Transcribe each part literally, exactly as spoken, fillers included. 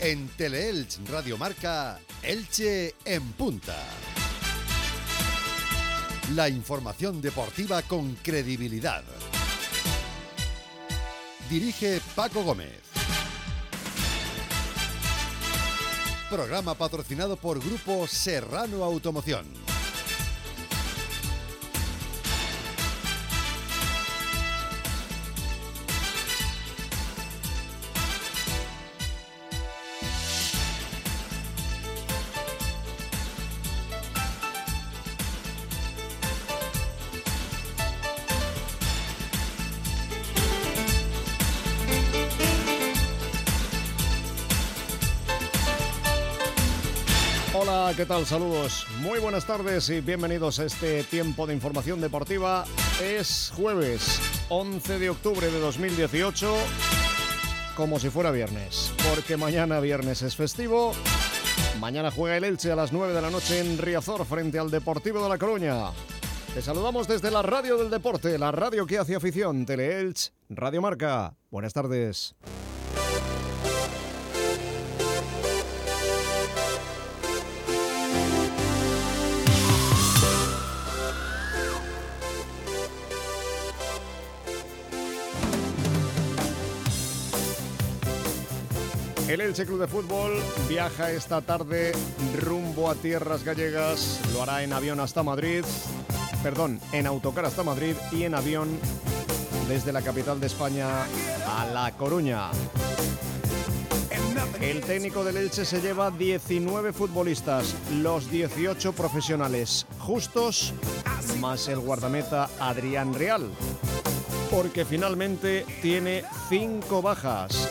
En Teleelch Radio Marca, Elche en punta. La información deportiva con credibilidad. Dirige Paco Gómez. Programa patrocinado por Grupo Serrano Automoción. Hola, ¿qué tal? Saludos, muy buenas tardes y bienvenidos a este tiempo de información deportiva. Es jueves once de octubre de dos mil dieciocho, como si fuera viernes, porque mañana viernes es festivo. Mañana juega el Elche a las nueve de la noche en Riazor frente al Deportivo de La Coruña. Te saludamos desde la radio del deporte, la radio que hace afición, Teleelch Radio Marca. Buenas tardes. El Elche Club de Fútbol viaja esta tarde rumbo a tierras gallegas. Lo hará en avión hasta Madrid, perdón, en autocar hasta Madrid y en avión desde la capital de España a La Coruña. El técnico del Elche se lleva diecinueve futbolistas, los dieciocho profesionales justos, más el guardameta Adrián Real, porque finalmente tiene cinco bajas.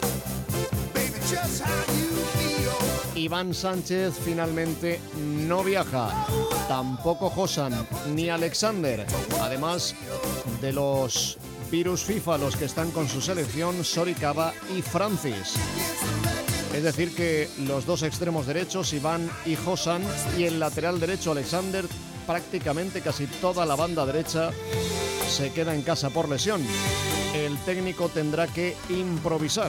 Iván Sánchez finalmente no viaja, tampoco Josan ni Alexander, además de los virus FIFA, los que están con su selección, Soricaba y Francis. Es decir que los dos extremos derechos, Iván y Josan, y el lateral derecho, Alexander, prácticamente casi toda la banda derecha se queda en casa por lesión. El técnico tendrá que improvisar.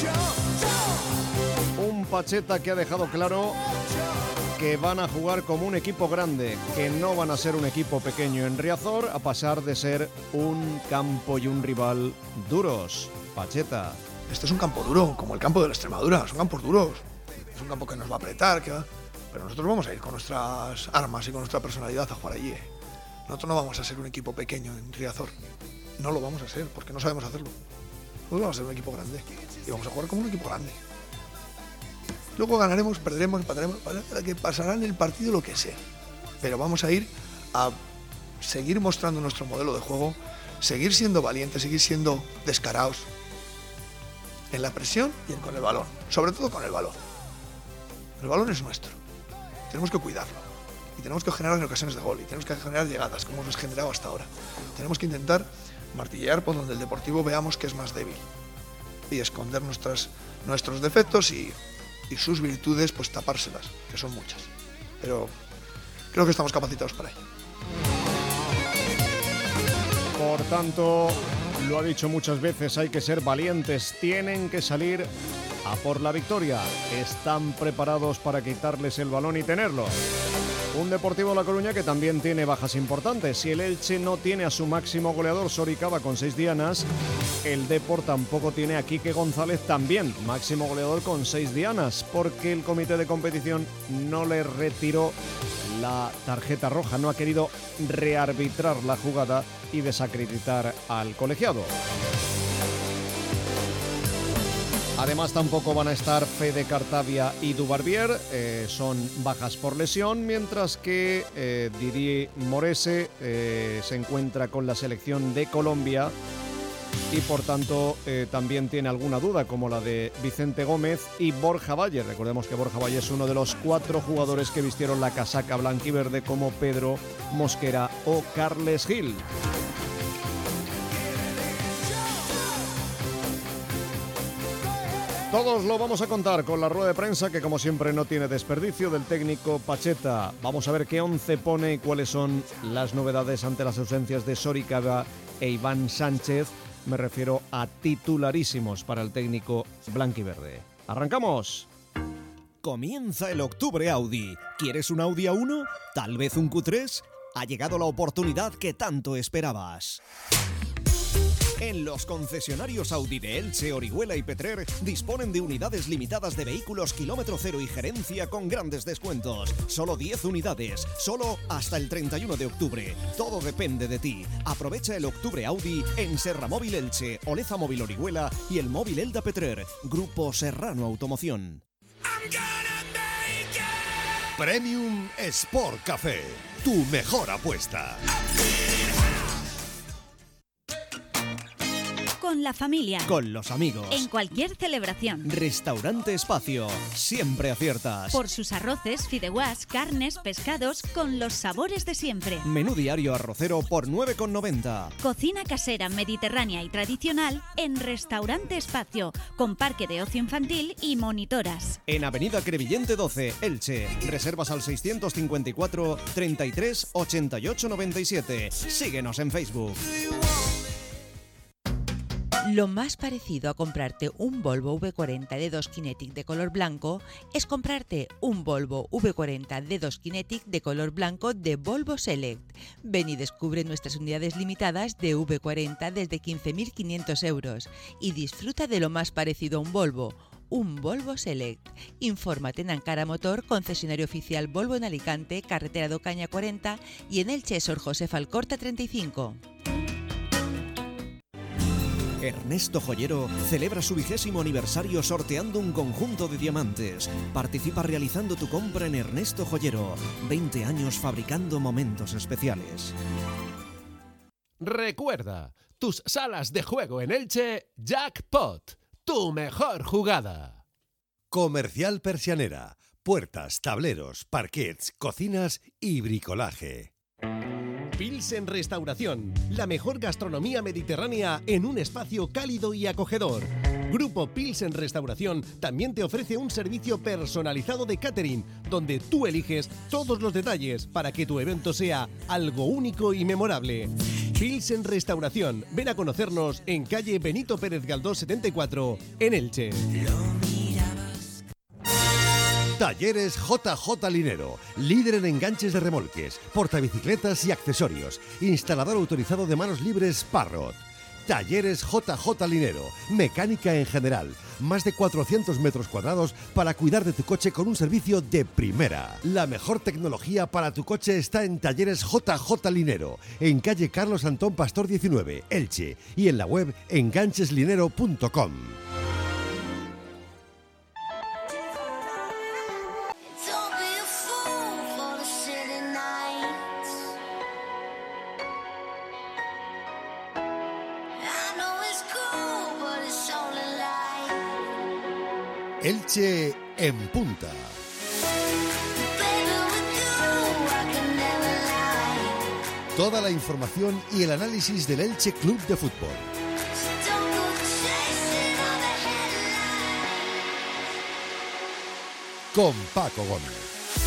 Un Pacheta que ha dejado claro que van a jugar como un equipo grande, que no van a ser un equipo pequeño en Riazor, a pasar de ser un campo y un rival duros. Pacheta. Este es un campo duro, como el campo de la Extremadura, son campos duros. Es un campo que nos va a apretar, que va... pero nosotros vamos a ir con nuestras armas y con nuestra personalidad a jugar allí. ¿eh? Nosotros no vamos a ser un equipo pequeño en Riazor. No lo vamos a ser, porque no sabemos hacerlo. Nosotros vamos a ser un equipo grande y vamos a jugar como un equipo grande. Luego ganaremos, perderemos, empataremos, que pasará en el partido lo que sea. Pero vamos a ir a seguir mostrando nuestro modelo de juego, seguir siendo valientes, seguir siendo descarados en la presión y en con el balón. Sobre todo con el balón. El balón es nuestro. Tenemos que cuidarlo. Y tenemos que generar ocasiones de gol. Y tenemos que generar llegadas, como hemos generado hasta ahora. Tenemos que intentar martillear por donde el Deportivo veamos que es más débil. Y esconder nuestras, nuestros defectos y... y sus virtudes, pues tapárselas, que son muchas. Pero creo que estamos capacitados para ello. Por tanto, lo ha dicho muchas veces, hay que ser valientes, tienen que salir a por la victoria. Están preparados para quitarles el balón y tenerlo. Un Deportivo La Coruña que también tiene bajas importantes. Si el Elche no tiene a su máximo goleador Soricaba con seis dianas, el Depor tampoco tiene a Quique González, también máximo goleador con seis dianas, porque el comité de competición no le retiró la tarjeta roja, no ha querido rearbitrar la jugada y desacreditar al colegiado. Además tampoco van a estar Fede Cartavia y Dubarbier, eh, son bajas por lesión, mientras que eh, Didier Morese eh, se encuentra con la selección de Colombia y por tanto eh, también tiene alguna duda, como la de Vicente Gómez y Borja Valle. Recordemos que Borja Valle es uno de los cuatro jugadores que vistieron la casaca blanquiverde, como Pedro Mosquera o Carles Gil. Todos lo vamos a contar con la rueda de prensa, que como siempre no tiene desperdicio, del técnico Pacheta. Vamos a ver qué once pone y cuáles son las novedades ante las ausencias de Soricaba e Iván Sánchez. Me refiero a titularísimos para el técnico blanquiverde. ¡Arrancamos! Comienza el octubre Audi. ¿Quieres un Audi A uno? ¿Tal vez un Q tres? Ha llegado la oportunidad que tanto esperabas. En los concesionarios Audi de Elche, Orihuela y Petrer disponen de unidades limitadas de vehículos kilómetro cero y gerencia con grandes descuentos. Solo diez unidades, solo hasta el treinta y uno de octubre. Todo depende de ti. Aprovecha el octubre Audi en Serra Móvil Elche, Oleza Móvil Orihuela y el Móvil Elda Petrer. Grupo Serrano Automoción. Premium Sport Café, tu mejor apuesta. Con la familia. Con los amigos. En cualquier celebración. Restaurante Espacio. Siempre aciertas. Por sus arroces, fideuás, carnes, pescados, con los sabores de siempre. Menú diario arrocero por nueve con noventa. Cocina casera, mediterránea y tradicional en Restaurante Espacio, con parque de ocio infantil y monitoras. En Avenida Crevillente doce, Elche. Reservas al seiscientos cincuenta y cuatro, treinta y tres, ochenta y ocho, noventa y siete. Síguenos en Facebook. Lo más parecido a comprarte un Volvo V cuarenta D dos Kinetic de color blanco es comprarte un Volvo V cuarenta D dos Kinetic de color blanco de Volvo Select. Ven y descubre nuestras unidades limitadas de V cuarenta desde quince mil quinientos euros y disfruta de lo más parecido a un Volvo, un Volvo Select. Infórmate en Ankara Motor, concesionario oficial Volvo en Alicante, carretera de Ocaña cuarenta y en Elche, Sor José Alcorta treinta y cinco. Ernesto Joyero celebra su vigésimo aniversario sorteando un conjunto de diamantes. Participa realizando tu compra en Ernesto Joyero. veinte años fabricando momentos especiales. Recuerda, tus salas de juego en Elche, Jackpot, tu mejor jugada. Comercial Persianera. Puertas, tableros, parquets, cocinas y bricolaje. Pilsen Restauración, la mejor gastronomía mediterránea en un espacio cálido y acogedor. Grupo Pilsen Restauración también te ofrece un servicio personalizado de catering, donde tú eliges todos los detalles para que tu evento sea algo único y memorable. Pilsen Restauración, ven a conocernos en calle Benito Pérez Galdós setenta y cuatro, en Elche. Talleres J J Linero, líder en enganches de remolques, portabicicletas y accesorios. Instalador autorizado de manos libres Parrot. Talleres J J Linero, mecánica en general. Más de cuatrocientos metros cuadrados para cuidar de tu coche con un servicio de primera. La mejor tecnología para tu coche está en Talleres J J Linero, en calle Carlos Antón Pastor diecinueve, Elche, y en la web enganches linero punto com. Elche en punta. Toda la información y el análisis del Elche Club de Fútbol. Con Paco Gómez.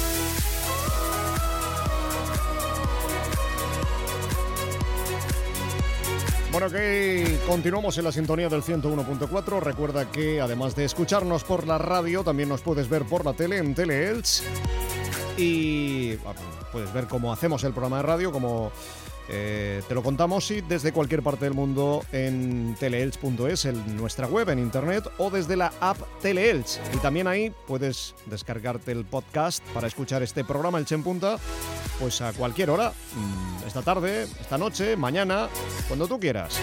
Bueno, que continuamos en la sintonía del ciento uno punto cuatro. Recuerda que además de escucharnos por la radio, también nos puedes ver por la tele en Teleelch. Y puedes ver cómo hacemos el programa de radio, como eh, te lo contamos, y desde cualquier parte del mundo en teleelch punto es, en nuestra web, en internet, o desde la app Teleelch. Y también ahí puedes descargarte el podcast para escuchar este programa, Elche en Punta, pues a cualquier hora, esta tarde, esta noche, mañana, cuando tú quieras.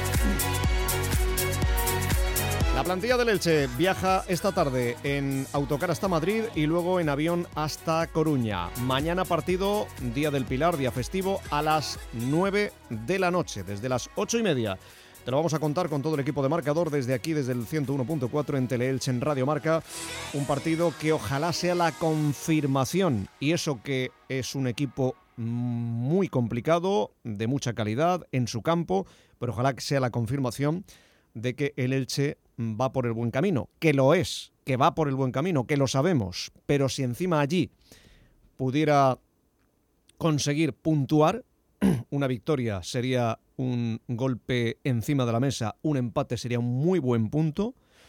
La plantilla del Elche viaja esta tarde en autocar hasta Madrid y luego en avión hasta Coruña. Mañana partido, Día del Pilar, día festivo, a las nueve de la noche, desde las ocho y media. Te lo vamos a contar con todo el equipo de Marcador desde aquí, desde el ciento uno punto cuatro en Teleelch, en Radio Marca. Un partido que ojalá sea la confirmación, y eso que es un equipo muy complicado, de mucha calidad en su campo, pero ojalá que sea la confirmación de que el Elche va por el buen camino, que lo es, que va por el buen camino, que lo sabemos, pero si encima allí pudiera conseguir puntuar, una victoria sería un golpe encima de la mesa, un empate sería un muy buen punto,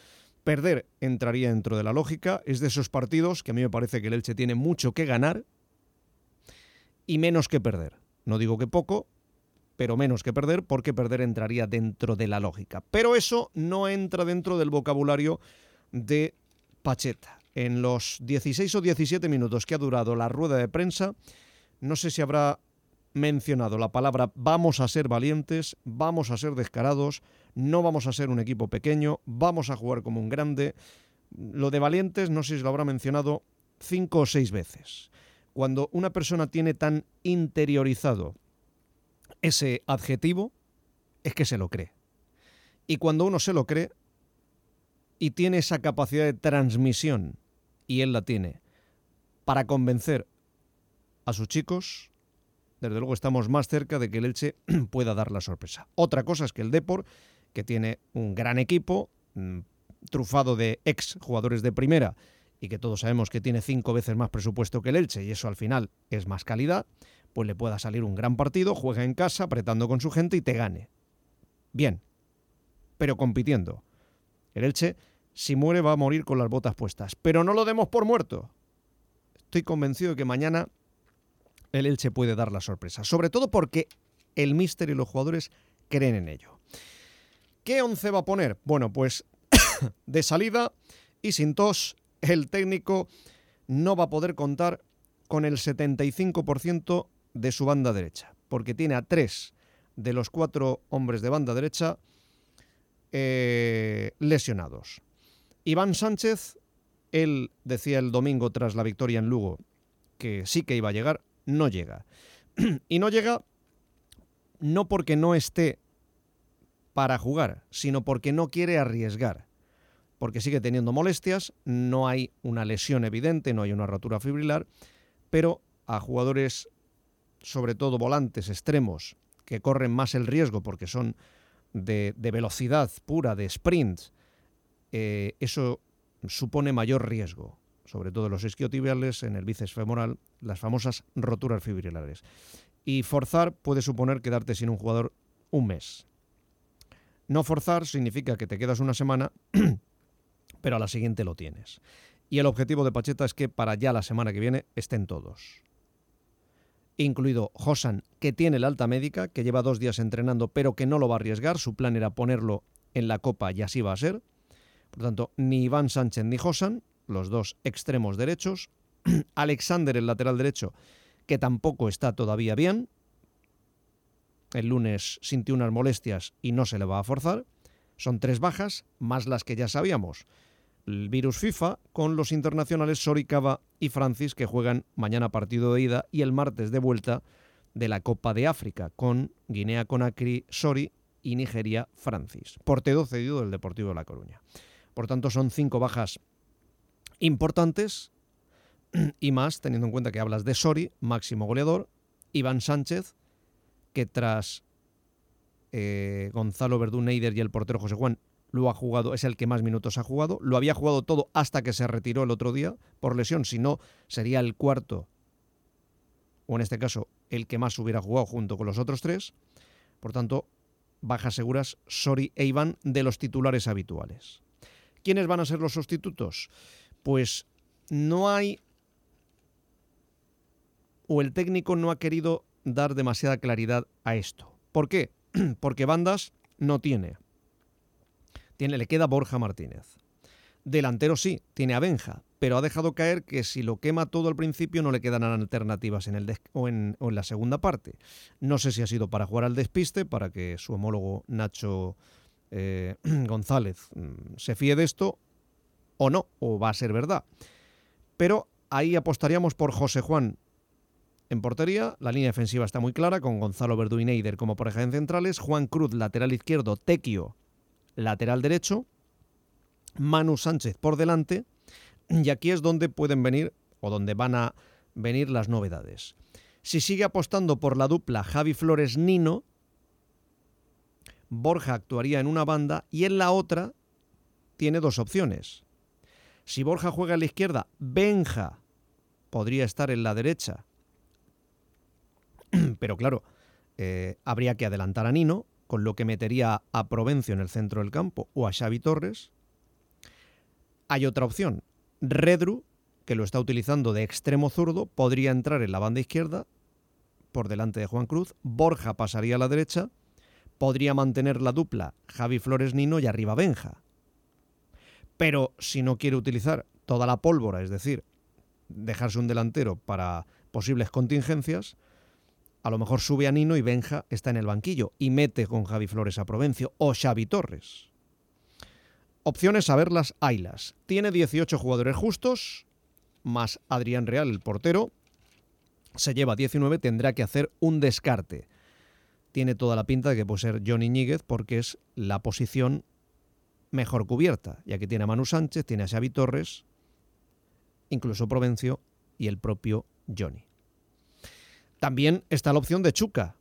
perder entraría dentro de la lógica. Es de esos partidos que a mí me parece que el Elche tiene mucho que ganar y menos que perder. No digo que poco, pero menos que perder, porque perder entraría dentro de la lógica. Pero eso no entra dentro del vocabulario de Pacheta. En los dieciséis o diecisiete minutos que ha durado la rueda de prensa, no sé si habrá mencionado la palabra vamos a ser valientes, vamos a ser descarados, no vamos a ser un equipo pequeño, vamos a jugar como un grande. Lo de valientes no sé si lo habrá mencionado cinco o seis veces. Cuando una persona tiene tan interiorizado ese adjetivo, es que se lo cree. Y cuando uno se lo cree y tiene esa capacidad de transmisión, y él la tiene, para convencer a sus chicos, desde luego estamos más cerca de que el Elche pueda dar la sorpresa. Otra cosa es que el Depor, que tiene un gran equipo, mmm, trufado de ex jugadores de primera, y que todos sabemos que tiene cinco veces más presupuesto que el Elche, y eso al final es más calidad, pues le pueda salir un gran partido, juega en casa, apretando con su gente y te gane. Bien, pero compitiendo. El Elche, si muere, va a morir con las botas puestas. Pero no lo demos por muerto. Estoy convencido de que mañana el Elche puede dar la sorpresa. Sobre todo porque el míster y los jugadores creen en ello. ¿Qué once va a poner? Bueno, pues de salida y sin tos, el técnico no va a poder contar con el setenta y cinco por ciento de su banda derecha, porque tiene a tres de los cuatro hombres de banda derecha eh, lesionados. Iván Sánchez, él decía el domingo tras la victoria en Lugo que sí que iba a llegar, no llega. Y no llega no porque no esté para jugar, sino porque no quiere arriesgar, porque sigue teniendo molestias, no hay una lesión evidente, no hay una rotura fibrilar, pero a jugadores, sobre todo volantes extremos, que corren más el riesgo porque son de, de velocidad pura, de sprint, eh, eso supone mayor riesgo, sobre todo los isquiotibiales, en el bíceps femoral, las famosas roturas fibrilares. Y forzar puede suponer quedarte sin un jugador un mes. No forzar significa que te quedas una semana, pero a la siguiente lo tienes. Y el objetivo de Pacheta es que para ya la semana que viene estén todos. Incluido Josan, que tiene la alta médica, que lleva dos días entrenando, pero que no lo va a arriesgar. Su plan era ponerlo en la Copa y así va a ser. Por tanto, ni Iván Sánchez ni Josan, los dos extremos derechos. Alexander, el lateral derecho, que tampoco está todavía bien. El lunes sintió unas molestias y no se le va a forzar. Son tres bajas, más las que ya sabíamos. El virus FIFA, con los internacionales Sori, Cava y Francis, que juegan mañana partido de ida y el martes de vuelta de la Copa de África, con Guinea-Conakry, Sori y Nigeria, Francis. Portero cedido del Deportivo de La Coruña. Por tanto, son cinco bajas importantes y más, teniendo en cuenta que hablas de Sori, máximo goleador, Iván Sánchez, que tras eh, Gonzalo Verdú-Neider y el portero José Juan lo ha jugado, es el que más minutos ha jugado, lo había jugado todo hasta que se retiró el otro día por lesión, si no sería el cuarto, o en este caso el que más hubiera jugado junto con los otros tres. Por tanto, bajas seguras Sori e Iván de los titulares habituales. ¿Quiénes van a ser los sustitutos? Pues no hay, o el técnico no ha querido dar demasiada claridad a esto. ¿Por qué? Porque bandas no tiene. Tiene, le queda Borja Martínez. Delantero sí, tiene a Benja, pero ha dejado caer que si lo quema todo al principio no le quedan alternativas en el des- o, en, o en la segunda parte. No sé si ha sido para jugar al despiste, para que su homólogo Nacho eh, González mm, se fíe de esto, o no, o va a ser verdad. Pero ahí apostaríamos por José Juan en portería. La línea defensiva está muy clara, con Gonzalo Verdú y Neider como pareja en centrales, Juan Cruz, lateral izquierdo, Tequio, lateral derecho, Manu Sánchez por delante, y aquí es donde pueden venir, o donde van a venir las novedades. Si sigue apostando por la dupla Javi Flores-Nino, Borja actuaría en una banda y en la otra tiene dos opciones. Si Borja juega a la izquierda, Benja podría estar en la derecha, pero claro, eh, habría que adelantar a Nino, con lo que metería a Provencio en el centro del campo o a Xavi Torres. Hay otra opción. Redru, que lo está utilizando de extremo zurdo, podría entrar en la banda izquierda por delante de Juan Cruz. Borja pasaría a la derecha. Podría mantener la dupla Javi Flores-Nino y arriba Benja. Pero si no quiere utilizar toda la pólvora, es decir, dejarse un delantero para posibles contingencias, a lo mejor sube a Nino y Benja está en el banquillo y mete con Javi Flores a Provencio o Xavi Torres. Opciones a verlas, haylas. Tiene dieciocho jugadores justos, más Adrián Real, el portero. Se lleva diecinueve, tendrá que hacer un descarte. Tiene toda la pinta de que puede ser Johnny Ñíguez porque es la posición mejor cubierta, ya que tiene a Manu Sánchez, tiene a Xavi Torres, incluso Provencio y el propio Johnny. También está la opción de Chuca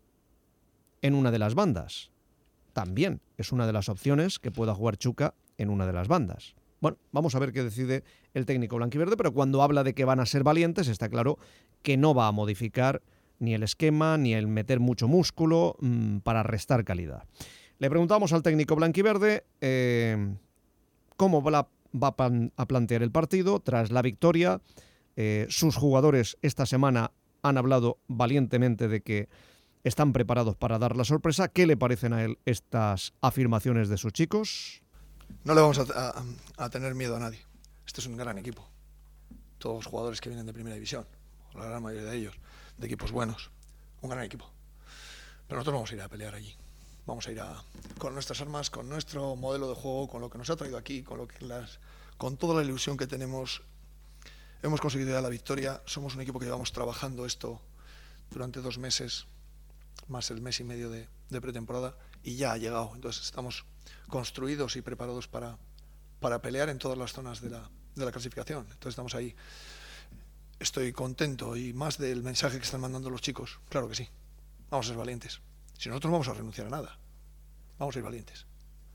en una de las bandas. También es una de las opciones que pueda jugar Chuca en una de las bandas. Bueno, vamos a ver qué decide el técnico blanquiverde, pero cuando habla de que van a ser valientes, está claro que no va a modificar ni el esquema, ni el meter mucho músculo mmm, para restar calidad. Le preguntamos al técnico blanquiverde eh, cómo va, va a plantear el partido tras la victoria. Eh, sus jugadores esta semana han hablado valientemente de que están preparados para dar la sorpresa. ¿Qué le parecen a él estas afirmaciones de sus chicos? No le vamos a, a, a tener miedo a nadie. Este es un gran equipo. Todos los jugadores que vienen de primera división, la gran mayoría de ellos, de equipos buenos. Un gran equipo. Pero nosotros vamos a ir a pelear allí. Vamos a ir a, con nuestras armas, con nuestro modelo de juego, con lo que nos ha traído aquí, con, lo que las, con toda la ilusión que tenemos. Hemos conseguido ya la victoria. Somos un equipo que llevamos trabajando esto durante dos meses, más el mes y medio de, de pretemporada, y ya ha llegado. Entonces estamos construidos y preparados para, para pelear en todas las zonas de la, de la clasificación. Entonces estamos ahí. Estoy contento y más del mensaje que están mandando los chicos. Claro que sí. Vamos a ser valientes. Si nosotros no vamos a renunciar a nada, vamos a ser valientes.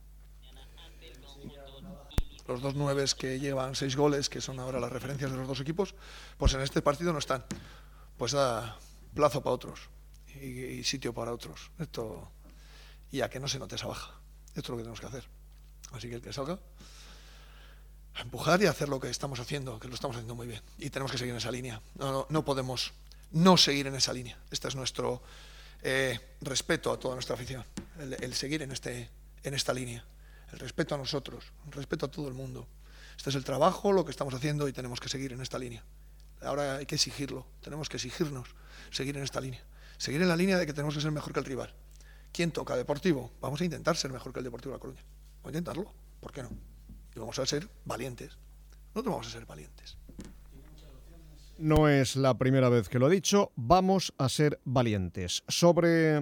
Los dos nueves que llevan seis goles, que son ahora las referencias de los dos equipos, pues en este partido no están. Pues da plazo para otros y, y sitio para otros. Esto, y a que no se note esa baja. Esto es lo que tenemos que hacer. Así que el que salga, a empujar y a hacer lo que estamos haciendo, que lo estamos haciendo muy bien. Y tenemos que seguir en esa línea. No, no, no podemos no seguir en esa línea. Este es nuestro eh, respeto a toda nuestra afición. El, el seguir en, este, en esta línea. El respeto a nosotros, el respeto a todo el mundo. Este es el trabajo, lo que estamos haciendo y tenemos que seguir en esta línea. Ahora hay que exigirlo, tenemos que exigirnos seguir en esta línea. Seguir en la línea de que tenemos que ser mejor que el rival. ¿Quién toca? Deportivo. Vamos a intentar ser mejor que el Deportivo de La Coruña. Vamos a intentarlo, ¿por qué no? Y vamos a ser valientes. Nosotros vamos a ser valientes. No es la primera vez que lo he dicho, vamos a ser valientes. Sobre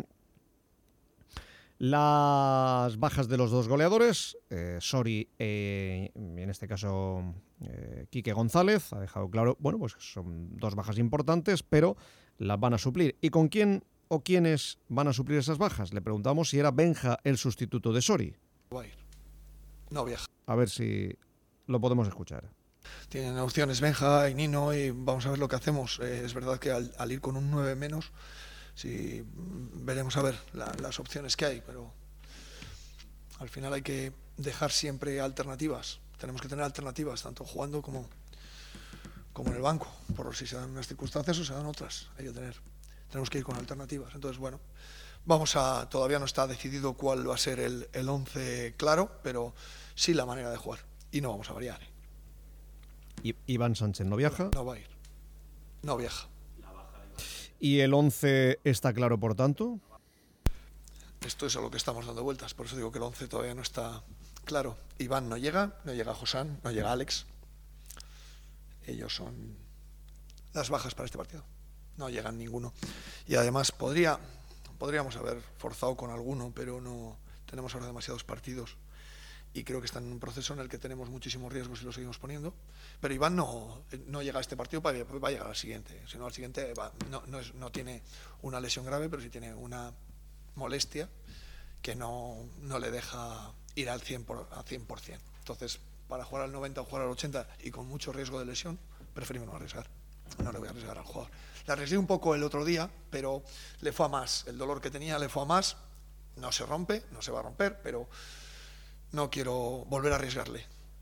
las bajas de los dos goleadores, eh, Sori, eh, en este caso eh, Quique González, ha dejado claro, bueno, pues son dos bajas importantes, pero las van a suplir. ¿Y con quién o quiénes van a suplir esas bajas? Le preguntamos si era Benja el sustituto de Sori. Va a ir. No viaja. A ver si lo podemos escuchar. Tienen opciones Benja y Nino y vamos a ver lo que hacemos. Eh, es verdad que al, al ir con un nueve menos, sí, veremos a ver la, las opciones que hay, pero al final hay que dejar siempre alternativas. Tenemos que tener alternativas, tanto jugando como, como en el banco, por si se dan unas circunstancias o se dan otras. Hay que tener, tenemos que ir con alternativas. Entonces, bueno, vamos a, todavía no está decidido cuál va a ser el, el once claro, pero sí la manera de jugar. Y no vamos a variar. ¿eh? ¿Y Iván Sánchez no viaja? No, no va a ir. No viaja. ¿Y el once está claro, por tanto? Esto es a lo que estamos dando vueltas, por eso digo que el once todavía no está claro. Iván no llega, no llega Josán, no llega Alex. Ellos son las bajas para este partido. No llegan ninguno. Y además podría, podríamos haber forzado con alguno, pero no tenemos ahora demasiados partidos. Y creo que está en un proceso en el que tenemos muchísimos riesgos si lo seguimos poniendo. Pero Iván no, no llega a este partido, va a llegar al siguiente. Si no, al siguiente va, no, no, es, no tiene una lesión grave, pero sí tiene una molestia que no, no le deja ir al cien por cien. Entonces, para jugar al noventa o jugar al ochenta y con mucho riesgo de lesión, preferimos no arriesgar. No le voy a arriesgar al jugador. Le arriesgué un poco el otro día, pero le fue a más. El dolor que tenía le fue a más. No se rompe, no se va a romper, pero no quiero volver a arriesgarle.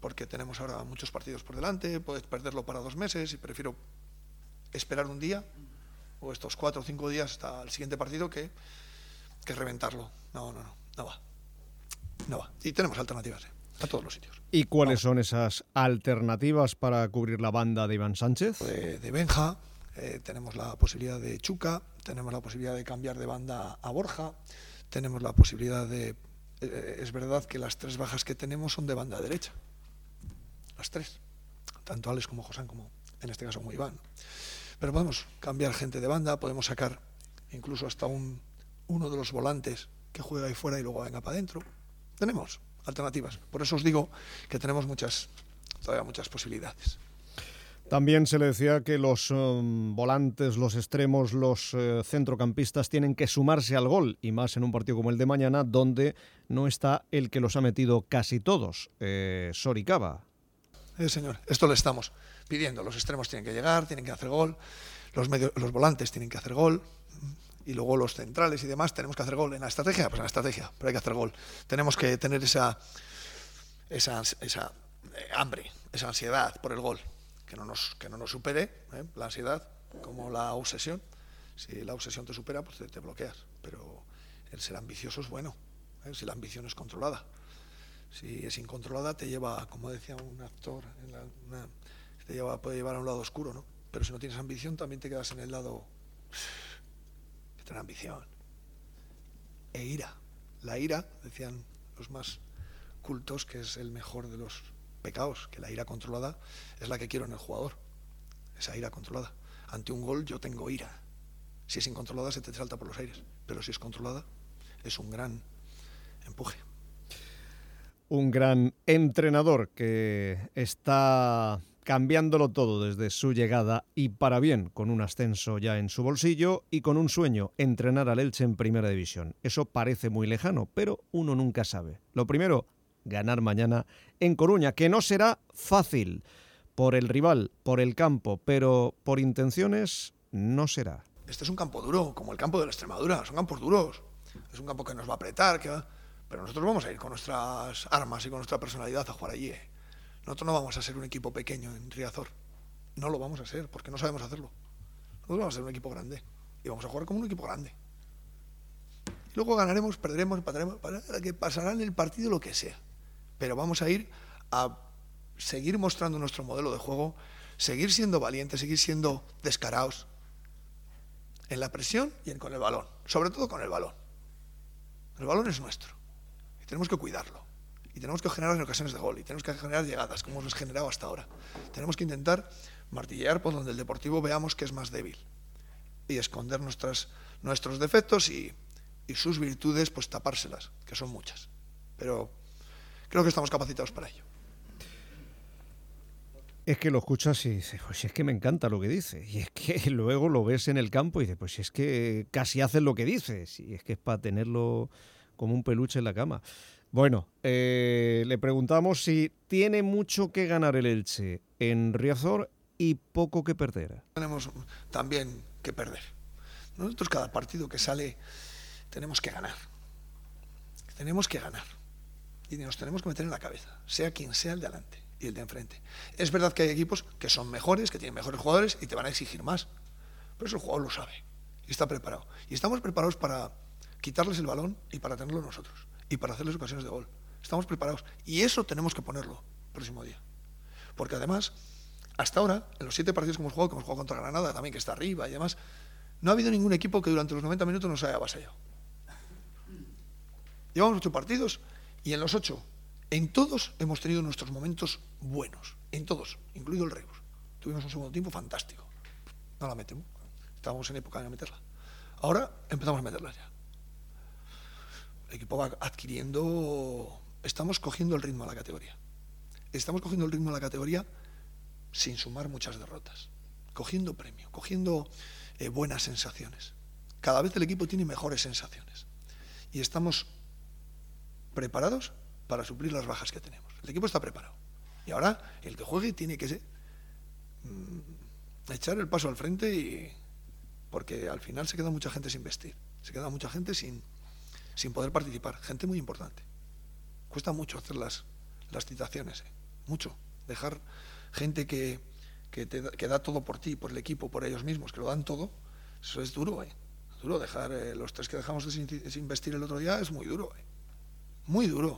porque tenemos ahora muchos partidos por delante, puedes perderlo para dos meses y prefiero esperar un día o estos cuatro o cinco días hasta el siguiente partido que, que reventarlo. No, no, no, no va. No va. Y tenemos alternativas, ¿eh? A todos los sitios. ¿Y cuáles Vamos. son esas alternativas para cubrir la banda de Iván Sánchez? De, de Benja, eh, tenemos la posibilidad de Chuca, tenemos la posibilidad de cambiar de banda a Borja, tenemos la posibilidad de... Eh, es verdad que las tres bajas que tenemos son de banda derecha. Las tres. Tanto Alex como Josán, como en este caso como Iván. Pero podemos cambiar gente de banda, podemos sacar incluso hasta un uno de los volantes que juega ahí fuera y luego venga para adentro. Tenemos alternativas. Por eso os digo que tenemos muchas, todavía muchas posibilidades. También se le decía que los um, volantes, los extremos, los uh, centrocampistas tienen que sumarse al gol, y más en un partido como el de mañana, donde no está el que los ha metido casi todos, eh, Soricaba. Eh, señor, esto le estamos pidiendo. Los extremos tienen que llegar, tienen que hacer gol, los, medio, los volantes tienen que hacer gol, y luego los centrales y demás tenemos que hacer gol. En la estrategia, pues en la estrategia, pero hay que hacer gol. Tenemos que tener esa, esa, esa hambre, esa ansiedad por el gol, que no nos, que no nos supere, ¿eh? La ansiedad, como la obsesión. Si la obsesión te supera, pues te, te bloqueas. Pero el ser ambicioso es bueno, ¿eh? Si la ambición es controlada. Si es incontrolada, te lleva, como decía un actor, en la, una, te lleva, puede llevar a un lado oscuro, ¿no? Pero si no tienes ambición, también te quedas en el lado... que tener ambición. E ira. La ira, decían los más cultos, que es el mejor de los pecados, que la ira controlada es la que quiero en el jugador. Esa ira controlada. Ante un gol yo tengo ira. Si es incontrolada se te salta por los aires, pero si es controlada es un gran empuje. Un gran entrenador que está cambiándolo todo desde su llegada, y para bien, con un ascenso ya en su bolsillo y con un sueño: entrenar al Elche en Primera División. Eso parece muy lejano, pero uno nunca sabe. Lo primero, ganar mañana en Coruña, que no será fácil por el rival, por el campo, pero por intenciones no será. Este es un campo duro, como el campo de la Extremadura, son campos duros. Es un campo que nos va a apretar, que va... pero nosotros vamos a ir con nuestras armas y con nuestra personalidad a jugar allí. ¿eh? Nosotros no vamos a ser un equipo pequeño en Riazor. No lo vamos a ser, porque no sabemos hacerlo. Nosotros vamos a ser un equipo grande. Y vamos a jugar como un equipo grande. Y luego ganaremos, perderemos, empataremos, para que pasará en el partido lo que sea. Pero vamos a ir a seguir mostrando nuestro modelo de juego, seguir siendo valientes, seguir siendo descarados en la presión y en, con el balón. Sobre todo con el balón. El balón es nuestro. Y tenemos que cuidarlo. Y tenemos que generar ocasiones de gol, y tenemos que generar llegadas, como hemos generado hasta ahora. Tenemos que intentar martillear por donde el Deportivo veamos que es más débil, y esconder nuestras, nuestros defectos y, y sus virtudes, pues tapárselas, que son muchas. Pero creo que estamos capacitados para ello. Es que lo escuchas y dices, pues es que me encanta lo que dice. Y es que luego lo ves en el campo y dices, pues es que casi haces lo que dices. Y es que es para tenerlo como un peluche en la cama. Bueno, eh, le preguntamos si tiene mucho que ganar el Elche en Riazor y poco que perder. Tenemos también que perder. Nosotros cada partido que sale tenemos que ganar. Tenemos que ganar. Y nos tenemos que meter en la cabeza, sea quien sea el de adelante y el de enfrente. Es verdad que hay equipos que son mejores, que tienen mejores jugadores y te van a exigir más. Pero eso el jugador lo sabe y está preparado. Y estamos preparados para quitarles el balón y para tenerlo nosotros. Y para hacerles ocasiones de gol. Estamos preparados. Y eso tenemos que ponerlo el próximo día. Porque además, hasta ahora, en los siete partidos que hemos jugado, que hemos jugado contra Granada, también que está arriba y demás, no ha habido ningún equipo que durante los noventa minutos nos haya avasallado. Llevamos ocho partidos y en los ocho, en todos hemos tenido nuestros momentos buenos. En todos, incluido el Reus. Tuvimos un segundo tiempo fantástico. No la metemos. Estábamos en época de meterla. Ahora empezamos a meterla ya. El equipo va adquiriendo, estamos cogiendo el ritmo a la categoría. Estamos cogiendo el ritmo a la categoría sin sumar muchas derrotas. Cogiendo premio, cogiendo eh, buenas sensaciones. Cada vez el equipo tiene mejores sensaciones. Y estamos preparados para suplir las bajas que tenemos. El equipo está preparado. Y ahora el que juegue tiene que ser, mmm, echar el paso al frente, y porque al final se queda mucha gente sin vestir. Se queda mucha gente sin... sin poder participar, gente muy importante. Cuesta mucho hacer las, las citaciones, ¿eh? mucho. Dejar gente que, que, te, que da todo por ti, por el equipo, por ellos mismos, que lo dan todo, eso es duro, ¿eh? Duro dejar, eh, los tres que dejamos de investir el otro día es muy duro, ¿eh? Muy duro.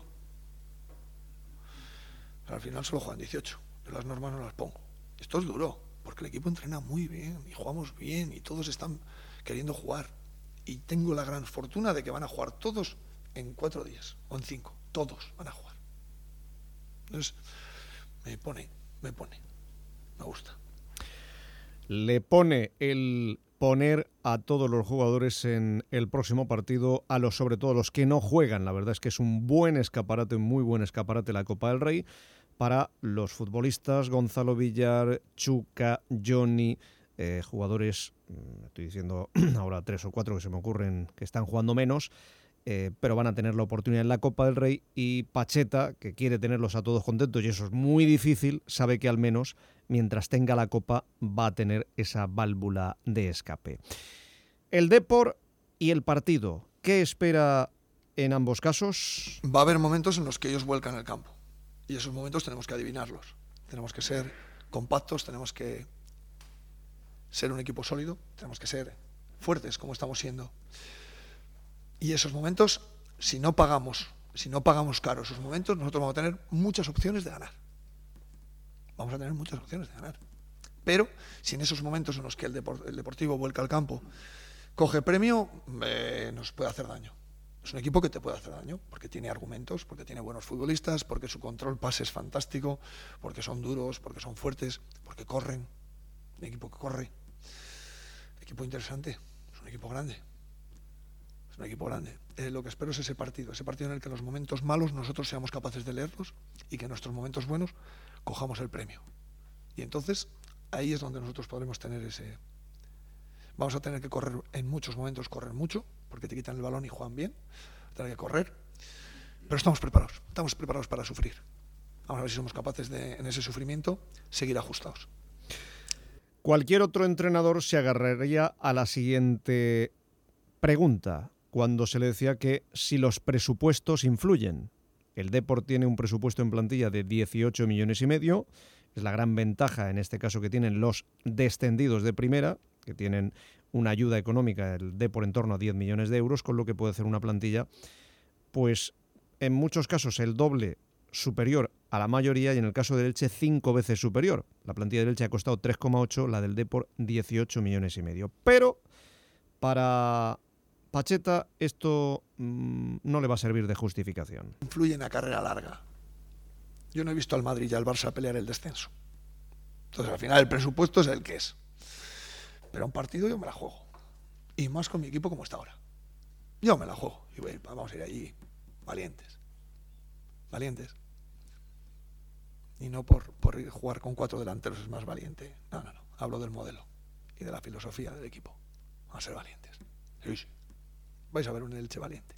Pero al final solo juegan dieciocho, yo las normas no las pongo. Esto es duro, porque el equipo entrena muy bien y jugamos bien y todos están queriendo jugar. Y tengo la gran fortuna de que van a jugar todos en cuatro días o en cinco. Todos van a jugar. Entonces, me pone, me pone, me gusta. Le pone el poner a todos los jugadores en el próximo partido, a los sobre todo los que no juegan. La verdad es que es un buen escaparate, un muy buen escaparate la Copa del Rey para los futbolistas Gonzalo Villar, Chuca, Johnny, eh, jugadores, estoy diciendo ahora tres o cuatro que se me ocurren que están jugando menos, eh, pero van a tener la oportunidad en la Copa del Rey, y Pacheta, que quiere tenerlos a todos contentos, y eso es muy difícil, sabe que al menos mientras tenga la Copa va a tener esa válvula de escape. El Depor y el partido, ¿qué espera en ambos casos? Va a haber momentos en los que ellos vuelcan el campo, y esos momentos tenemos que adivinarlos. Tenemos que ser compactos, tenemos que ser un equipo sólido, tenemos que ser fuertes como estamos siendo. Y esos momentos, si no pagamos, si no pagamos caro esos momentos, nosotros vamos a tener muchas opciones de ganar. Vamos a tener muchas opciones de ganar. Pero si en esos momentos en los que el, depor- el Deportivo vuelca al campo, coge premio, eh, nos puede hacer daño. Es un equipo que te puede hacer daño, porque tiene argumentos, porque tiene buenos futbolistas, porque su control pase es fantástico, porque son duros, porque son fuertes, porque corren. Un equipo que corre. Un equipo interesante. Es un equipo grande. Es un equipo grande. Eh, lo que espero es ese partido, ese partido en el que en los momentos malos nosotros seamos capaces de leerlos y que en nuestros momentos buenos cojamos el premio. Y entonces ahí es donde nosotros podremos tener ese... Vamos a tener que correr en muchos momentos, correr mucho, porque te quitan el balón y juegan bien. Tener que correr. Pero estamos preparados, estamos preparados para sufrir. Vamos a ver si somos capaces de, en ese sufrimiento, seguir ajustados. Cualquier otro entrenador se agarraría a la siguiente pregunta, cuando se le decía que si los presupuestos influyen. El Depor tiene un presupuesto en plantilla de dieciocho millones y medio. Es la gran ventaja en este caso que tienen los descendidos de primera, que tienen una ayuda económica, el Depor en torno a diez millones de euros, con lo que puede hacer una plantilla, pues en muchos casos el doble superior a la mayoría, y en el caso del Elche cinco veces superior. La plantilla del Elche ha costado tres coma ocho, la del Depor dieciocho millones y medio. Pero para Pacheta esto mmm, no le va a servir de justificación. Influye en la carrera larga. Yo no he visto al Madrid y al Barça pelear el descenso. Entonces al final el presupuesto es el que es. Pero un partido yo me la juego. Y más con mi equipo como está ahora. Yo me la juego. Y voy, vamos a ir allí valientes. Valientes. Y no por, por ir jugar con cuatro delanteros es más valiente. No, no, no. Hablo del modelo y de la filosofía del equipo. Vamos a ser valientes. Sí, sí. Vais a ver un Elche valiente.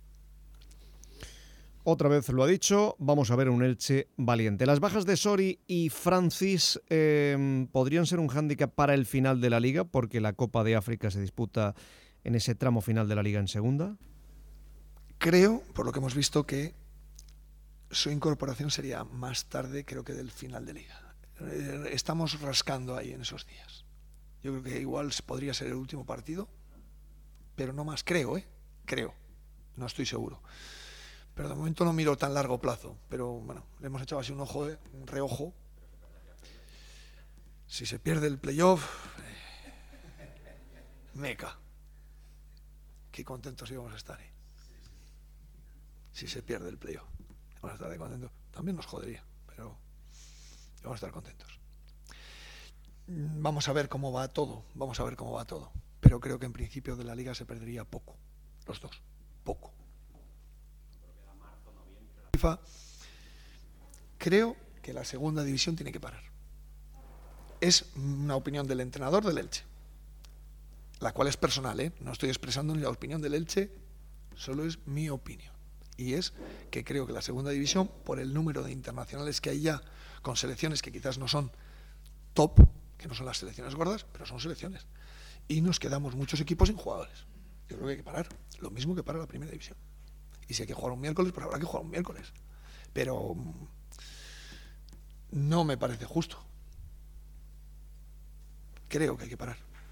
Otra vez lo ha dicho, vamos a ver un Elche valiente. Las bajas de Sori y Francis eh, podrían ser un hándicap para el final de la Liga, porque la Copa de África se disputa en ese tramo final de la Liga en segunda. Creo, por lo que hemos visto, que su incorporación sería más tarde, creo que del final de Liga. Eh, estamos rascando ahí en esos días. Yo creo que igual podría ser el último partido, pero no más, creo, ¿eh? Creo, no estoy seguro. Pero de momento no miro tan largo plazo. Pero bueno, le hemos echado así un ojo, de, un reojo. Si se pierde el playoff, eh, meca. Qué contentos íbamos a estar, ¿eh? Si se pierde el playoff, vamos a estar de contentos. También nos jodería, pero vamos a estar contentos. Vamos a ver cómo va todo, vamos a ver cómo va todo. Pero creo que en principio de la Liga se perdería poco, los dos, poco. Creo que la segunda división tiene que parar. Es una opinión del entrenador del Elche, la cual es personal, ¿eh? No estoy expresando ni la opinión del Elche, solo es mi opinión. Y es que creo que la segunda división, por el número de internacionales que hay ya, con selecciones que quizás no son top, que no son las selecciones gordas, pero son selecciones, y nos quedamos muchos equipos sin jugadores. Yo creo que hay que parar, lo mismo que para la primera división. Y si hay que jugar un miércoles, pues habrá que jugar un miércoles. Pero no me parece justo. Creo que hay que parar.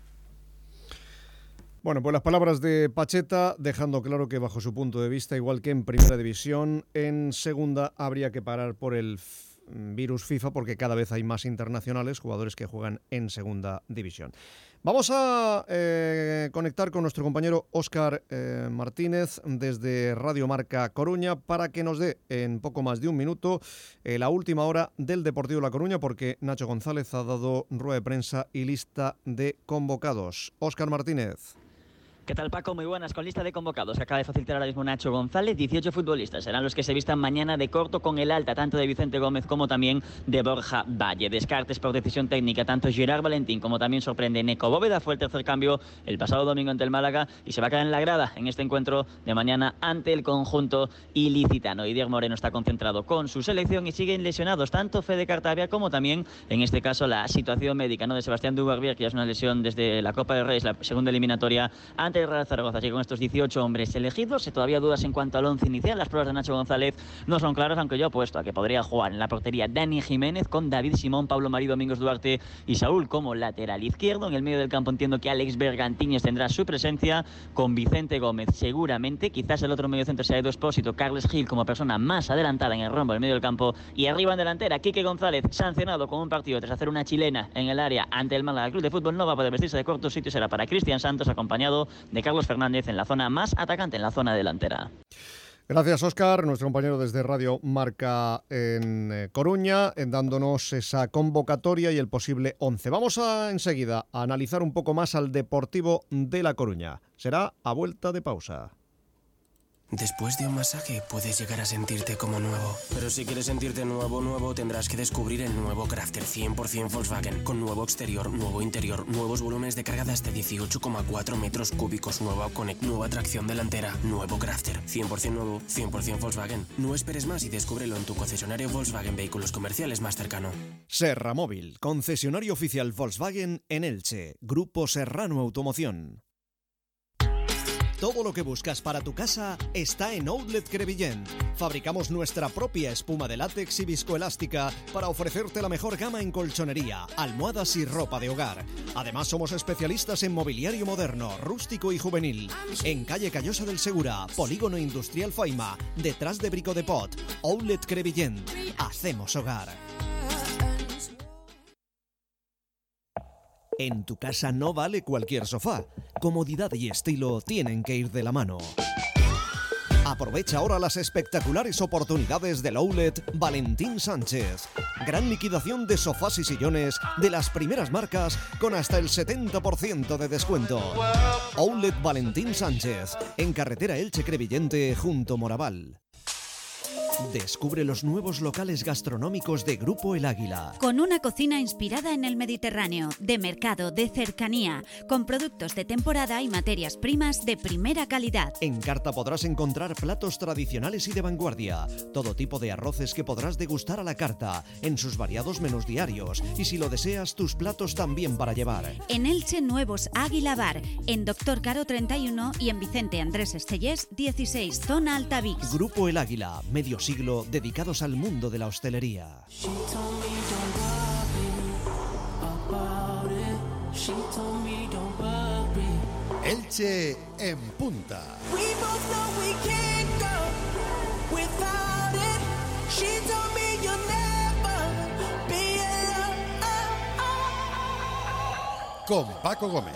Bueno, pues las palabras de Pacheta, dejando claro que bajo su punto de vista, igual que en Primera División, en Segunda habría que parar por el virus FIFA, porque cada vez hay más internacionales, jugadores que juegan en Segunda División. Vamos a eh, conectar con nuestro compañero Óscar eh, Martínez desde Radio Marca Coruña para que nos dé en poco más de un minuto eh, la última hora del Deportivo La Coruña, porque Nacho González ha dado rueda de prensa y lista de convocados. Óscar Martínez. ¿Qué tal, Paco? Muy buenas. Con lista de convocados que acaba de facilitar ahora mismo Nacho González, dieciocho futbolistas serán los que se vistan mañana de corto con el alta, tanto de Vicente Gómez como también de Borja Valle. Descartes por decisión técnica, tanto Gerard Valentín como también sorprende Neco Bóveda. Fue el tercer cambio el pasado domingo ante el Málaga y se va a quedar en la grada en este encuentro de mañana ante el conjunto ilicitano. Y Diego Moreno está concentrado con su selección y siguen lesionados tanto Fede Cartavia como también, en este caso, la situación médica, ¿no?, de Sebastián Dubarbier, que ya es una lesión desde la Copa del Rey, la segunda eliminatoria ante el Real Zaragoza. Así que con estos dieciocho hombres elegidos, todavía dudas en cuanto al once inicial. Las pruebas de Nacho González no son claras, aunque yo apuesto a que podría jugar en la portería Dani Jiménez con David Simón, Pablo Marí, Domingos Duarte y Saúl como lateral izquierdo. En el medio del campo entiendo que Alex Bergantiñes tendrá su presencia, con Vicente Gómez seguramente. Quizás el otro medio centro sea Edu Espósito, Carles Gil como persona más adelantada en el rombo del medio del campo. Y arriba en delantera, Quique González, sancionado con un partido tras hacer una chilena en el área ante el Málaga Club de Fútbol. No va a poder vestirse de corto, sitio será para Cristian Santos, acompañado de Carlos Fernández en la zona más atacante, en la zona delantera. Gracias, Óscar, nuestro compañero desde Radio Marca en eh, Coruña, en dándonos esa convocatoria y el posible once. Vamos a enseguida a analizar un poco más al Deportivo de La Coruña. Será a vuelta de pausa. Después de un masaje puedes llegar a sentirte como nuevo. Pero si quieres sentirte nuevo, nuevo, tendrás que descubrir el nuevo Crafter cien por ciento Volkswagen. Con nuevo exterior, nuevo interior, nuevos volúmenes de carga de hasta dieciocho coma cuatro metros cúbicos, nueva Connect, nueva tracción delantera, nuevo Crafter. cien por ciento nuevo, cien por ciento Volkswagen. No esperes más y descúbrelo en tu concesionario Volkswagen Vehículos Comerciales más cercano. Serra Móvil, concesionario oficial Volkswagen en Elche. Grupo Serrano Automoción. Todo lo que buscas para tu casa está en Outlet Crevillent. Fabricamos nuestra propia espuma de látex y viscoelástica para ofrecerte la mejor gama en colchonería, almohadas y ropa de hogar. Además, somos especialistas en mobiliario moderno, rústico y juvenil. En calle Callosa del Segura, Polígono Industrial Faima, detrás de Brico de Pot. Outlet Crevillent. Hacemos hogar. En tu casa no vale cualquier sofá. Comodidad y estilo tienen que ir de la mano. Aprovecha ahora las espectaculares oportunidades del Outlet Valentín Sánchez. Gran liquidación de sofás y sillones de las primeras marcas con hasta el setenta por ciento de descuento. Outlet Valentín Sánchez, en carretera Elche Crevillente junto Moraval. Descubre los nuevos locales gastronómicos de Grupo El Águila. Con una cocina inspirada en el Mediterráneo, de mercado, de cercanía, con productos de temporada y materias primas de primera calidad. En carta podrás encontrar platos tradicionales y de vanguardia, todo tipo de arroces que podrás degustar a la carta, en sus variados menús diarios, y si lo deseas, tus platos también para llevar. En Elche, nuevos Águila Bar, en Doctor Caro treinta y uno y en Vicente Andrés Estellés dieciséis, zona Altavix. Grupo El Águila, medio siglo dedicados al mundo de la hostelería. Elche en punta. Con Paco Gómez.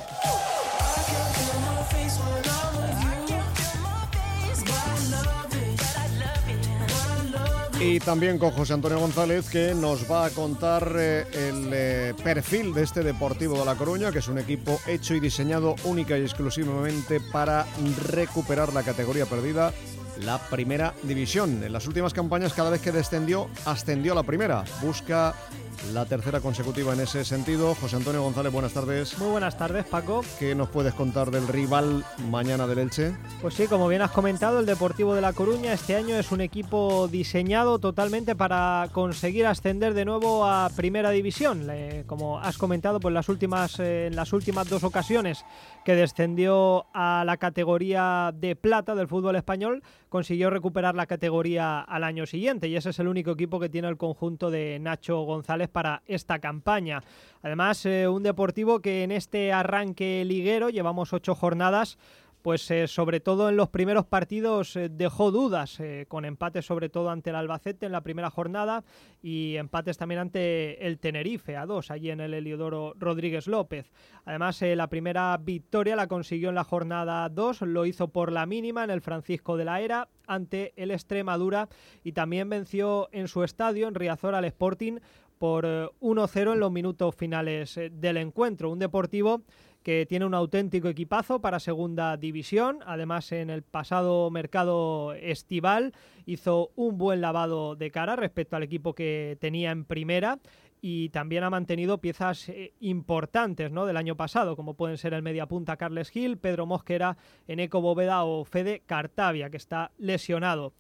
Y también con José Antonio González, que nos va a contar eh, el eh, perfil de este Deportivo de La Coruña, que es un equipo hecho y diseñado única y exclusivamente para recuperar la categoría perdida, la Primera División. En las últimas campañas, cada vez que descendió, ascendió a la Primera. Busca la tercera consecutiva en ese sentido. José Antonio González, buenas tardes. Muy buenas tardes, Paco. ¿Qué nos puedes contar del rival mañana del Elche? Pues sí, como bien has comentado, el Deportivo de La Coruña este año es un equipo diseñado totalmente para conseguir ascender de nuevo a Primera División. Eh, como has comentado, pues las últimas, eh, en las últimas dos ocasiones que descendió a la categoría de plata del fútbol español, consiguió recuperar la categoría al año siguiente, y ese es el único equipo que tiene el conjunto de Nacho González para esta campaña. Además, eh, un Deportivo que en este arranque liguero, llevamos ocho jornadas, pues eh, sobre todo en los primeros partidos eh, dejó dudas, eh, con empates sobre todo ante el Albacete en la primera jornada y empates también ante el Tenerife a dos, allí en el Heliodoro Rodríguez López. Además, eh, la primera victoria la consiguió en la jornada dos, lo hizo por la mínima en el Francisco de la Era ante el Extremadura, y también venció en su estadio, en Riazor, al Sporting por eh, uno cero en los minutos finales eh, del encuentro. Un Deportivo que tiene un auténtico equipazo para segunda división. Además, en el pasado mercado estival hizo un buen lavado de cara respecto al equipo que tenía en primera, y también ha mantenido piezas eh, importantes, ¿no?, del año pasado, como pueden ser el mediapunta Carles Gil, Pedro Mosquera, Eneco Bóveda o Fede Cartavia, que está lesionado.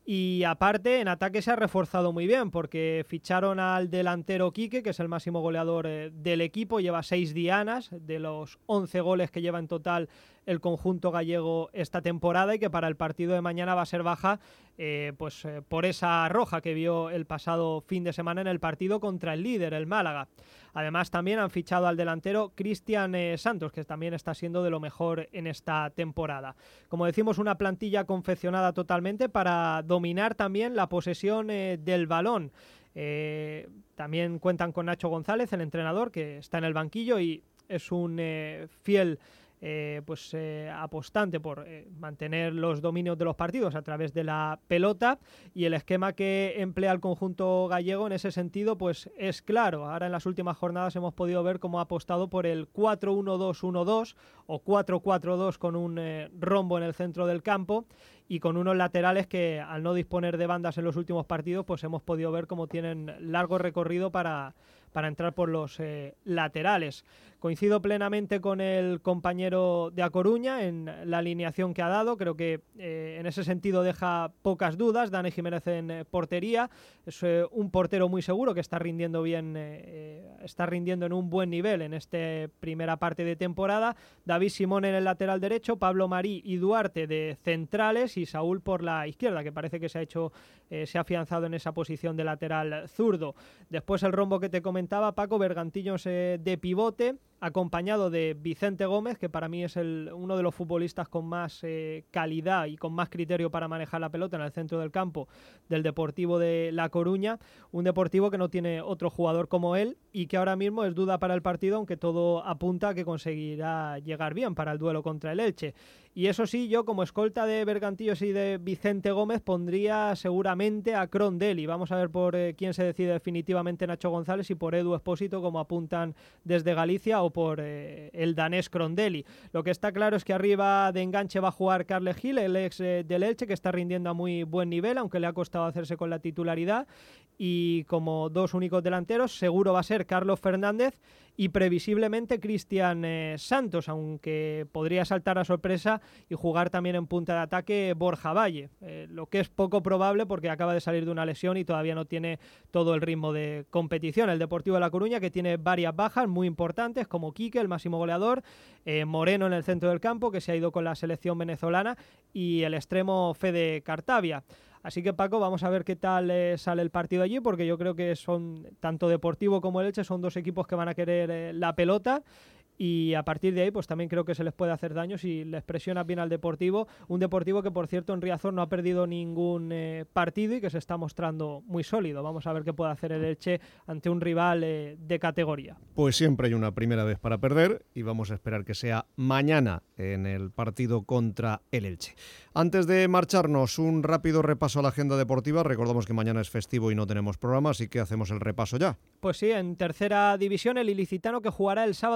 Y aparte, en ataque se ha reforzado muy bien, porque ficharon al delantero Quique, que es el máximo goleador eh, del equipo, lleva seis dianas de los once goles que lleva en total el conjunto gallego esta temporada, y que para el partido de mañana va a ser baja eh, pues eh, por esa roja que vio el pasado fin de semana en el partido contra el líder, el Málaga. Además, también han fichado al delantero Cristian eh, Santos, que también está siendo de lo mejor en esta temporada. Como decimos, una plantilla confeccionada totalmente para dominar también la posesión eh, del balón. Eh, también cuentan con Nacho González, el entrenador, que está en el banquillo y es un eh, fiel Eh, pues eh, apostante por eh, mantener los dominios de los partidos a través de la pelota, y el esquema que emplea el conjunto gallego en ese sentido pues es claro. Ahora en las últimas jornadas hemos podido ver cómo ha apostado por el cuatro uno dos uno dos o cuatro cuatro dos con un eh, rombo en el centro del campo y con unos laterales que, al no disponer de bandas en los últimos partidos, pues hemos podido ver cómo tienen largo recorrido para para entrar por los eh, laterales. Coincido plenamente con el compañero de A Coruña en la alineación que ha dado. Creo que eh, en ese sentido deja pocas dudas. Dani Jiménez en eh, portería. Es eh, un portero muy seguro que está rindiendo bien, eh, está rindiendo en un buen nivel en esta primera parte de temporada. David Simón en el lateral derecho, Pablo Marí y Duarte de centrales, y Saúl por la izquierda, que parece que se ha hecho, eh, se ha afianzado en esa posición de lateral zurdo. Después el rombo que te comenté, Paco, Bergantiños eh, de pivote, acompañado de Vicente Gómez, que para mí es el, uno de los futbolistas con más eh, calidad y con más criterio para manejar la pelota en el centro del campo del Deportivo de La Coruña. Un Deportivo que no tiene otro jugador como él y que ahora mismo es duda para el partido, aunque todo apunta a que conseguirá llegar bien para el duelo contra el Elche. Y eso sí, yo como escolta de Bergantillos y de Vicente Gómez pondría seguramente a Crondelli. Vamos a ver por eh, quién se decide definitivamente Nacho González, y por Edu Espósito, como apuntan desde Galicia, o por eh, el danés Crondelli. Lo que está claro es que arriba de enganche va a jugar Carles Gil, el ex eh, del Elche, que está rindiendo a muy buen nivel, aunque le ha costado hacerse con la titularidad. Y como dos únicos delanteros, seguro va a ser Carlos Fernández y previsiblemente Cristian eh, Santos, aunque podría saltar a sorpresa y jugar también en punta de ataque Borja Valle, eh, lo que es poco probable porque acaba de salir de una lesión y todavía no tiene todo el ritmo de competición. El Deportivo de La Coruña, que tiene varias bajas muy importantes, como Quique, el máximo goleador, eh, Moreno en el centro del campo, que se ha ido con la selección venezolana, y el extremo Fede Cartavia. Así que, Paco, vamos a ver qué tal eh, sale el partido allí, porque yo creo que son, tanto Deportivo como el Elche, son dos equipos que van a querer eh, la pelota, y a partir de ahí pues también creo que se les puede hacer daño si les presiona bien al Deportivo. Un Deportivo que, por cierto, en Riazor no ha perdido ningún eh, partido y que se está mostrando muy sólido. Vamos a ver qué puede hacer el Elche ante un rival eh, de categoría. Pues siempre hay una primera vez para perder, y vamos a esperar que sea mañana en el partido contra el Elche. Antes de marcharnos, un rápido repaso a la agenda deportiva. Recordamos que mañana es festivo y no tenemos programa, así que hacemos el repaso ya. Pues sí, en tercera división, el ilicitano, que jugará el sábado a partir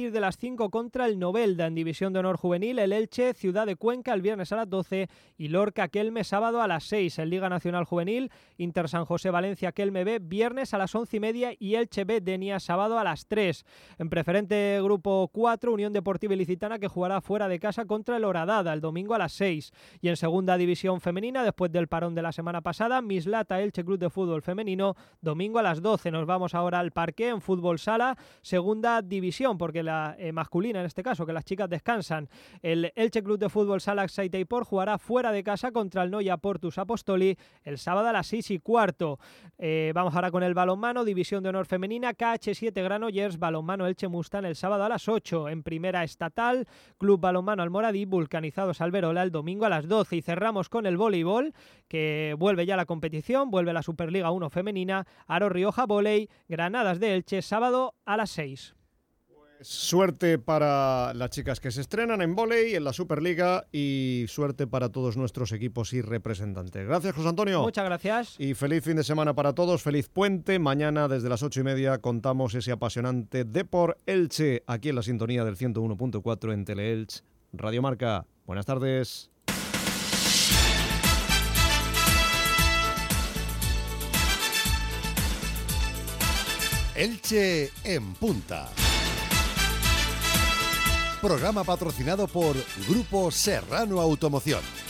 partir de las cinco contra el Novelda. En División de Honor Juvenil, el Elche, Ciudad de Cuenca, el viernes a las doce y Lorca Kelme, sábado a las seis. En Liga Nacional Juvenil, Inter San José Valencia Kelme B, viernes a las once y media y Elche B Denia, sábado a las tres. En Preferente Grupo cuatro, Unión Deportiva Ilicitana, que jugará fuera de casa contra el Horadada el domingo a las seis. Y en Segunda División Femenina, después del parón de la semana pasada, Mislata Elche Club de Fútbol Femenino, domingo a las doce. Nos vamos ahora al Parque en fútbol sala, Segunda División, porque la eh, masculina en este caso, que las chicas descansan. El Elche Club de Fútbol Sala Xaiteipor jugará fuera de casa contra el Noia Portus Apostoli el sábado a las seis y cuarto. Eh, vamos ahora con el balonmano, División de Honor Femenina, K H siete Granollers, balonmano Elche Mustán el sábado a las ocho. En Primera Estatal, Club Balonmano Almoradí, Vulcanizados Alberola el domingo a las doce. Y cerramos con el voleibol, que vuelve ya la competición, vuelve la Superliga uno femenina, Aro Rioja Voley, Granadas de Elche, sábado a las seis. Suerte para las chicas que se estrenan en vóley, en la Superliga, y suerte para todos nuestros equipos y representantes. Gracias, José Antonio. Muchas gracias. Y feliz fin de semana para todos, feliz puente. Mañana desde las ocho y media contamos ese apasionante Depor Elche, aquí en la sintonía del ciento uno punto cuatro en Teleelch Radio Marca. Buenas tardes. Elche en punta. Programa patrocinado por Grupo Serrano Automoción.